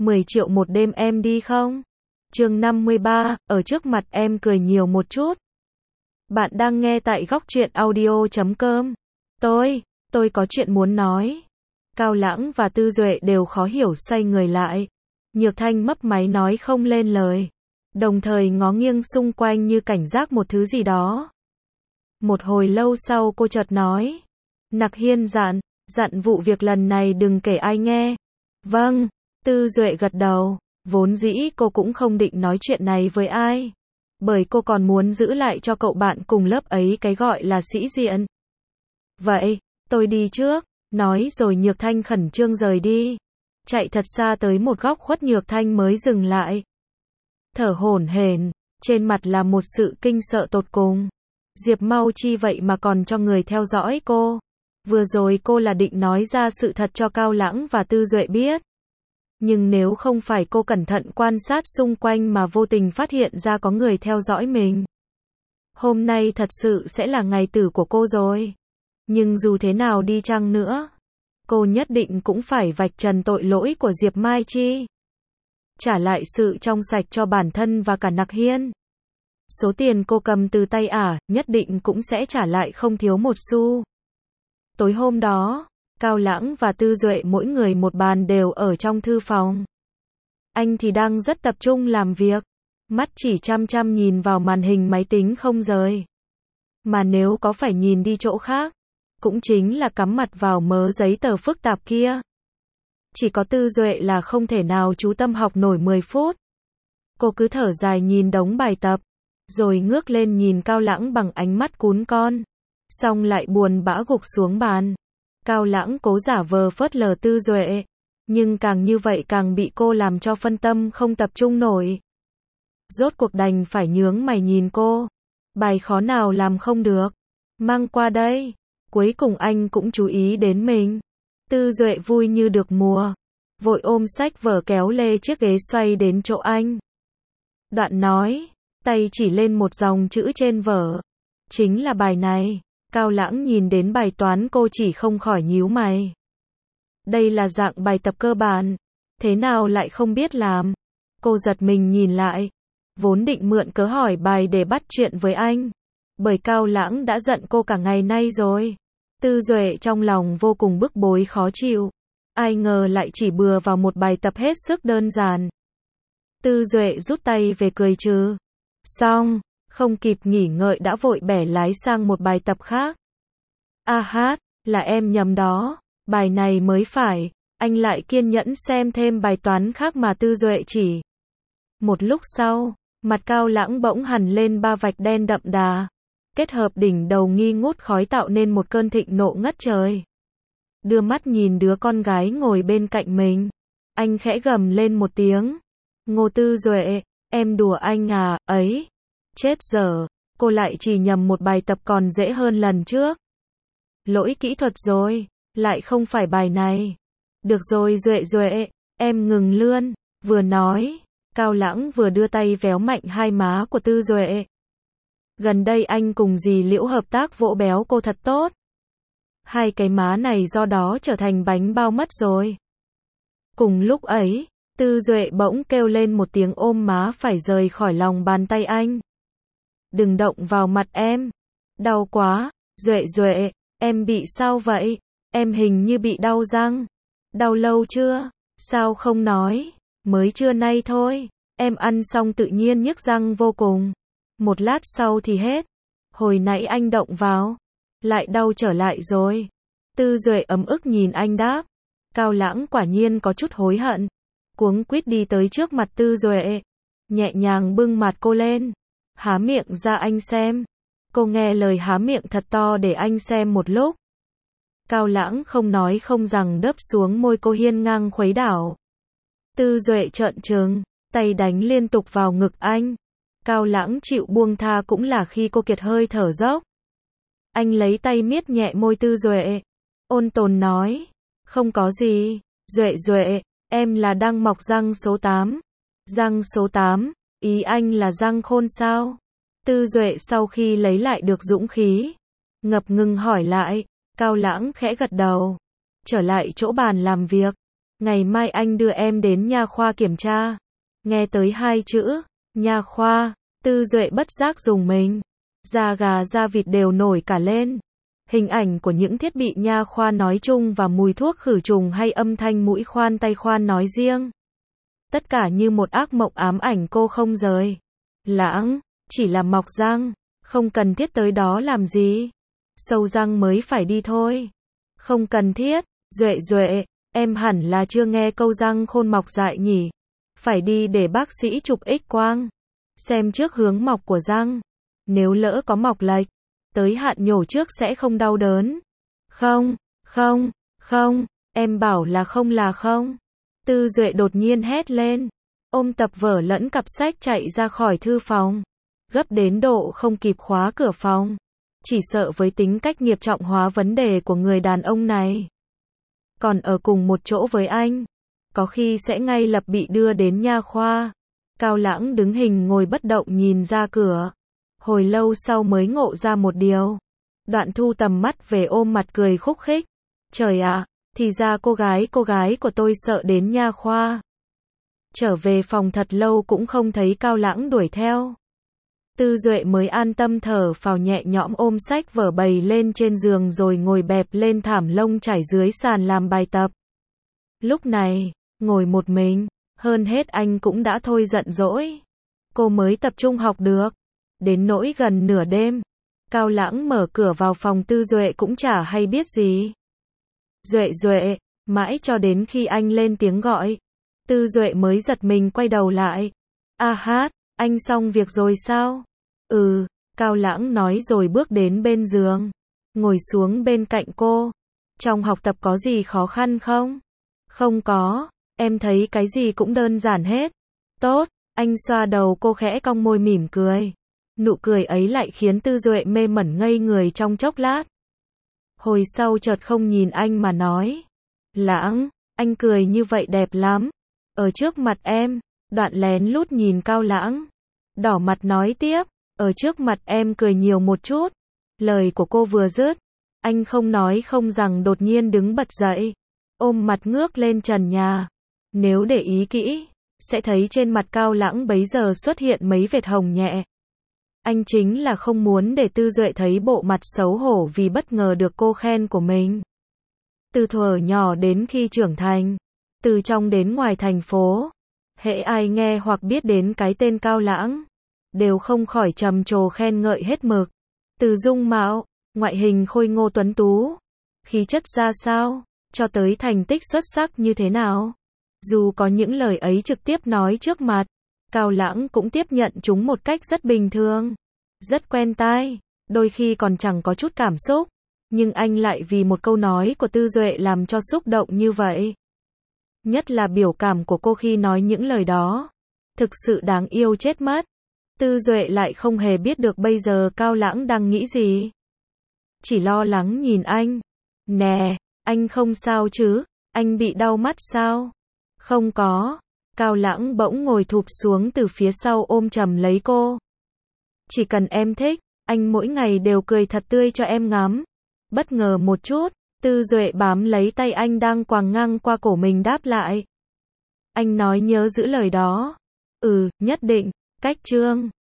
10 triệu một đêm em đi không? Chương 53, ở trước mặt em cười nhiều một chút. Bạn đang nghe tại góc truyện audio.com. Tôi có chuyện muốn nói. Cao Lãng và Tư Duệ đều khó hiểu xoay người lại. Nhược Thanh mấp máy nói không lên lời. Đồng thời ngó nghiêng xung quanh như cảnh giác một thứ gì đó. Một hồi lâu sau cô chợt nói. Nặc Hiên dặn vụ việc lần này đừng kể ai nghe. Vâng, Tư Duệ gật đầu. Vốn dĩ cô cũng không định nói chuyện này với ai. Bởi cô còn muốn giữ lại cho cậu bạn cùng lớp ấy cái gọi là sĩ diện. Vậy, tôi đi trước. Nói rồi Nhược Thanh khẩn trương rời đi. Chạy thật xa tới một góc khuất Nhược Thanh mới dừng lại. Thở hổn hển, trên mặt là một sự kinh sợ tột cùng. Diệp Mau Chi vậy mà còn cho người theo dõi cô. Vừa rồi cô là định nói ra sự thật cho Cao Lãng và Tư Duệ biết. Nhưng nếu không phải cô cẩn thận quan sát xung quanh mà vô tình phát hiện ra có người theo dõi mình. Hôm nay thật sự sẽ là ngày tử của cô rồi. Nhưng dù thế nào đi chăng nữa, cô nhất định cũng phải vạch trần tội lỗi của Diệp Mai Chi. Trả lại sự trong sạch cho bản thân và cả Nặc Hiên. Số tiền cô cầm từ tay nhất định cũng sẽ trả lại không thiếu một xu. Tối hôm đó, Cao Lãng và Tư Duệ mỗi người một bàn đều ở trong thư phòng. Anh thì đang rất tập trung làm việc, mắt chỉ chăm chăm nhìn vào màn hình máy tính không rời. Mà nếu có phải nhìn đi chỗ khác, cũng chính là cắm mặt vào mớ giấy tờ phức tạp kia. Chỉ có Tư Duệ là không thể nào chú tâm học nổi 10 phút. Cô cứ thở dài nhìn đống bài tập, rồi ngước lên nhìn Cao Lãng bằng ánh mắt cún con. Xong lại buồn bã gục xuống bàn. Cao Lãng cố giả vờ phớt lờ Tư Duệ. Nhưng càng như vậy càng bị cô làm cho phân tâm không tập trung nổi. Rốt cuộc đành phải nhướng mày nhìn cô. Bài khó nào làm không được. Mang qua đây. Cuối cùng anh cũng chú ý đến mình. Tư Duệ vui như được mùa. Vội ôm sách vở kéo lê chiếc ghế xoay đến chỗ anh. Đoạn nói. Tay chỉ lên một dòng chữ trên vở. Chính là bài này. Cao Lãng nhìn đến bài toán cô chỉ không khỏi nhíu mày. Đây là dạng bài tập cơ bản. Thế nào lại không biết làm? Cô giật mình nhìn lại. Vốn định mượn cớ hỏi bài để bắt chuyện với anh. Bởi Cao Lãng đã giận cô cả ngày nay rồi. Tư Duệ trong lòng vô cùng bức bối khó chịu. Ai ngờ lại chỉ bừa vào một bài tập hết sức đơn giản. Tư Duệ rút tay về cười trừ. Xong, không kịp nghỉ ngợi đã vội bẻ lái sang một bài tập khác. Là em nhầm đó, bài này mới phải. Anh lại kiên nhẫn xem thêm bài toán khác mà Tư Duệ chỉ. Một lúc sau, mặt Cao Lãng bỗng hằn lên ba vạch đen đậm đà. Kết hợp đỉnh đầu nghi ngút khói tạo nên một cơn thịnh nộ ngất trời. Đưa mắt nhìn đứa con gái ngồi bên cạnh mình. Anh khẽ gầm lên một tiếng. Ngô Tư Duệ, em đùa anh à, ấy. Chết dở, cô lại chỉ nhầm một bài tập còn dễ hơn lần trước. Lỗi kỹ thuật rồi, lại không phải bài này. Được rồi Duệ, em ngừng lươn. Vừa nói, Cao Lãng vừa đưa tay véo mạnh hai má của Tư Duệ. Gần đây anh cùng dì Liễu hợp tác vỗ béo cô thật tốt. Hai cái má này do đó trở thành bánh bao mất rồi. Cùng lúc ấy, Tư Duệ bỗng kêu lên một tiếng ôm má phải rời khỏi lòng bàn tay anh. Đừng động vào mặt em. Đau quá. Duệ, em bị sao vậy? Em hình như bị đau răng. Đau lâu chưa? Sao không nói? Mới trưa nay thôi. Em ăn xong tự nhiên nhức răng vô cùng. Một lát sau thì hết. Hồi nãy anh động vào. Lại đau trở lại rồi. Tư Duệ ấm ức nhìn anh đáp. Cao Lãng quả nhiên có chút hối hận. Cuống quýt đi tới trước mặt Tư Duệ. Nhẹ nhàng bưng mặt cô lên. Há miệng ra anh xem. Cô nghe lời há miệng thật to để anh xem một lúc. Cao Lãng không nói không rằng đớp xuống môi cô hiên ngang khuấy đảo. Tư Duệ trợn trừng, tay đánh liên tục vào ngực anh. Cao Lãng chịu buông tha cũng là khi cô kiệt hơi thở dốc. Anh lấy tay miết nhẹ môi Tư Duệ. Ôn tồn nói. Không có gì. Duệ, em là đang mọc răng số 8. Răng số 8, ý anh là răng khôn sao? Tư Duệ sau khi lấy lại được dũng khí, ngập ngừng hỏi lại. Cao Lãng khẽ gật đầu. Trở lại chỗ bàn làm việc. Ngày mai anh đưa em đến nha khoa kiểm tra. Nghe tới hai chữ, nha khoa, Tư Duệ bất giác rùng mình. Da gà da vịt đều nổi cả lên. Hình ảnh của những thiết bị nha khoa nói chung và mùi thuốc khử trùng hay âm thanh mũi khoan tay khoan nói riêng. Tất cả như một ác mộng ám ảnh cô không rời. Lãng, chỉ là mọc răng, không cần thiết tới đó làm gì. Sâu răng mới phải đi thôi. Không cần thiết, Duệ, em hẳn là chưa nghe câu răng khôn mọc dại nhỉ. Phải đi để bác sĩ chụp X-quang. Xem trước hướng mọc của răng. Nếu lỡ có mọc lệch, tới hạn nhổ trước sẽ không đau đớn. Không, em bảo là không. Tư Duệ đột nhiên hét lên, ôm tập vở lẫn cặp sách chạy ra khỏi thư phòng. Gấp đến độ không kịp khóa cửa phòng. Chỉ sợ với tính cách nghiệp trọng hóa vấn đề của người đàn ông này. Còn ở cùng một chỗ với anh, có khi sẽ ngay lập bị đưa đến nha khoa. Cao Lãng đứng hình ngồi bất động nhìn ra cửa. Hồi lâu sau mới ngộ ra một điều. Đoạn thu tầm mắt về ôm mặt cười khúc khích. Trời ạ, thì ra cô gái của tôi sợ đến nha khoa. Trở về phòng thật lâu cũng không thấy Cao Lãng đuổi theo. Tư Duệ mới an tâm thở phào nhẹ nhõm ôm sách vở bày lên trên giường rồi ngồi bẹp lên thảm lông trải dưới sàn làm bài tập. Lúc này, ngồi một mình, hơn hết anh cũng đã thôi giận dỗi. Cô mới tập trung học được. Đến nỗi gần nửa đêm, Cao Lãng mở cửa vào phòng Tư Duệ cũng chả hay biết gì. Duệ, mãi cho đến khi anh lên tiếng gọi. Tư Duệ mới giật mình quay đầu lại. Anh xong việc rồi sao? Cao Lãng nói rồi bước đến bên giường. Ngồi xuống bên cạnh cô. Trong học tập có gì khó khăn không? Không có, em thấy cái gì cũng đơn giản hết. Tốt, anh xoa đầu cô khẽ cong môi mỉm cười. Nụ cười ấy lại khiến Tư Duệ mê mẩn ngây người trong chốc lát. Hồi sau chợt không nhìn anh mà nói. Lãng, anh cười như vậy đẹp lắm. Ở trước mặt em, đoạn lén lút nhìn Cao Lãng. Đỏ mặt nói tiếp, ở trước mặt em cười nhiều một chút. Lời của cô vừa dứt, anh không nói không rằng đột nhiên đứng bật dậy. Ôm mặt ngước lên trần nhà. Nếu để ý kỹ, sẽ thấy trên mặt Cao Lãng bấy giờ xuất hiện mấy vệt hồng nhẹ. Anh chính là không muốn để Tư Duệ thấy bộ mặt xấu hổ vì bất ngờ được cô khen của mình. Từ thuở nhỏ đến khi trưởng thành, từ trong đến ngoài thành phố, hễ ai nghe hoặc biết đến cái tên Cao Lãng, đều không khỏi trầm trồ khen ngợi hết mực. Từ dung mạo, ngoại hình khôi ngô tuấn tú, khí chất ra sao, cho tới thành tích xuất sắc như thế nào. Dù có những lời ấy trực tiếp nói trước mặt, Cao Lãng cũng tiếp nhận chúng một cách rất bình thường, rất quen tai, đôi khi còn chẳng có chút cảm xúc, nhưng anh lại vì một câu nói của Tư Duệ làm cho xúc động như vậy. Nhất là biểu cảm của cô khi nói những lời đó, thực sự đáng yêu chết mất. Tư Duệ lại không hề biết được bây giờ Cao Lãng đang nghĩ gì. Chỉ lo lắng nhìn anh. Nè, anh không sao chứ? Anh bị đau mắt sao? Không có. Cao Lãng bỗng ngồi thụp xuống từ phía sau ôm chầm lấy cô. Chỉ cần em thích, anh mỗi ngày đều cười thật tươi cho em ngắm. Bất ngờ một chút, Tư Duệ bám lấy tay anh đang quàng ngang qua cổ mình đáp lại. Anh nói nhớ giữ lời đó. Nhất định, cách chương.